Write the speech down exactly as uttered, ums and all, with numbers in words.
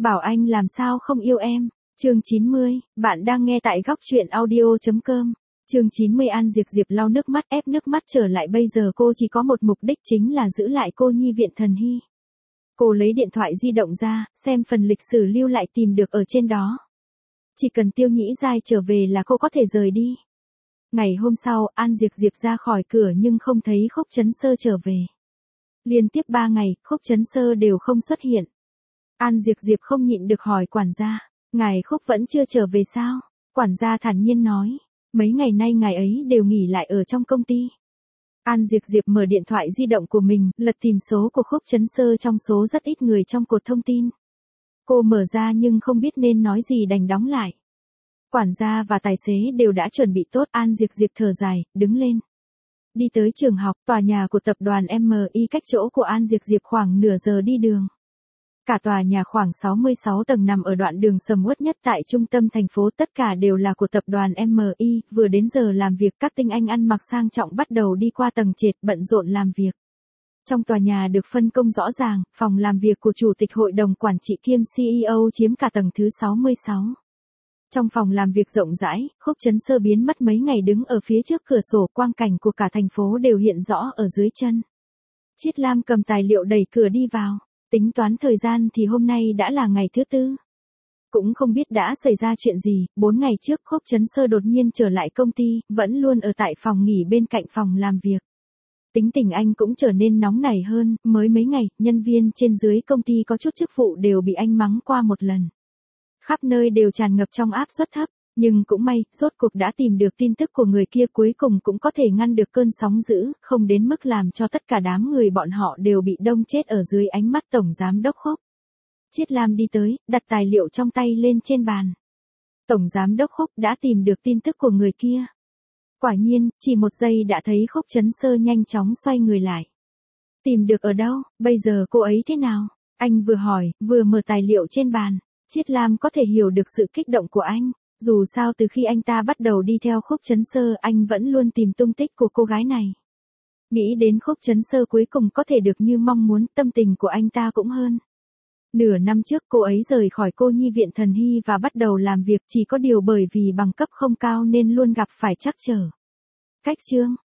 Bảo anh làm sao không yêu em. Chương chín mươi, bạn đang nghe tại góc truyện audio chấm com. Chương chín mươi An Diệp Diệp lau nước mắt ép nước mắt trở lại bây giờ cô chỉ có một mục đích chính là giữ lại cô nhi viện Thần Hy. Cô lấy điện thoại di động ra, xem phần lịch sử lưu lại tìm được ở trên đó. Chỉ cần Tiêu Nhĩ Giai trở về là cô có thể rời đi. Ngày hôm sau, An Diệp Diệp ra khỏi cửa nhưng không thấy Khúc Chấn Sơ trở về. Liên tiếp ba ngày, Khúc Chấn Sơ đều không xuất hiện. An Diệp Diệp không nhịn được hỏi quản gia, ngài Khúc vẫn chưa trở về sao? Quản gia thản nhiên nói, mấy ngày nay ngài ấy đều nghỉ lại ở trong công ty. An Diệp Diệp mở điện thoại di động của mình, lật tìm số của Khúc Chấn Sơ trong số rất ít người trong cột thông tin. Cô mở ra nhưng không biết nên nói gì đành đóng lại. Quản gia và tài xế đều đã chuẩn bị tốt. An Diệp Diệp thở dài, đứng lên. Đi tới trường học, tòa nhà của tập đoàn em i cách chỗ của An Diệp Diệp khoảng nửa giờ đi đường. Cả tòa nhà khoảng sáu mươi sáu tầng nằm ở đoạn đường sầm uất nhất tại trung tâm thành phố, tất cả đều là của tập đoàn em i. Vừa đến giờ làm việc, các tinh anh ăn mặc sang trọng bắt đầu đi qua tầng trệt bận rộn làm việc. Trong tòa nhà được phân công rõ ràng, phòng làm việc của chủ tịch hội đồng quản trị kiêm xê e ô chiếm cả tầng thứ sáu mươi sáu. Trong phòng làm việc rộng rãi, Khúc Chấn Sơ biến mất mấy ngày đứng ở phía trước cửa sổ, quang cảnh của cả thành phố đều hiện rõ ở dưới chân. Chiết Lam cầm tài liệu đẩy cửa đi vào, tính toán thời gian thì hôm nay đã là ngày thứ tư. Cũng không biết đã xảy ra chuyện gì, bốn ngày trước Khúc Chấn Sơ đột nhiên trở lại công ty, vẫn luôn ở tại phòng nghỉ bên cạnh phòng làm việc. Tính tình anh cũng trở nên nóng nảy hơn, mới mấy ngày, nhân viên trên dưới công ty có chút chức vụ đều bị anh mắng qua một lần. Khắp nơi đều tràn ngập trong áp suất thấp, nhưng cũng may, rốt cuộc đã tìm được tin tức của người kia, cuối cùng cũng có thể ngăn được cơn sóng dữ, không đến mức làm cho tất cả đám người bọn họ đều bị đông chết ở dưới ánh mắt Tổng Giám Đốc Khúc. Chiết Lam đi tới, đặt tài liệu trong tay lên trên bàn. Tổng Giám Đốc Khúc đã tìm được tin tức của người kia. Quả nhiên, chỉ một giây đã thấy Khúc Chấn Sơ nhanh chóng xoay người lại. Tìm được ở đâu, bây giờ cô ấy thế nào? Anh vừa hỏi, vừa mở tài liệu trên bàn. Chiết Lam có thể hiểu được sự kích động của anh. Dù sao từ khi anh ta bắt đầu đi theo Khúc Chấn Sơ, anh vẫn luôn tìm tung tích của cô gái này. Nghĩ đến Khúc Chấn Sơ cuối cùng có thể được như mong muốn, tâm tình của anh ta cũng hơn. Nửa năm trước cô ấy rời khỏi cô nhi viện Thần Hy và bắt đầu làm việc, chỉ có điều bởi vì bằng cấp không cao nên luôn gặp phải trắc trở. Cách chương,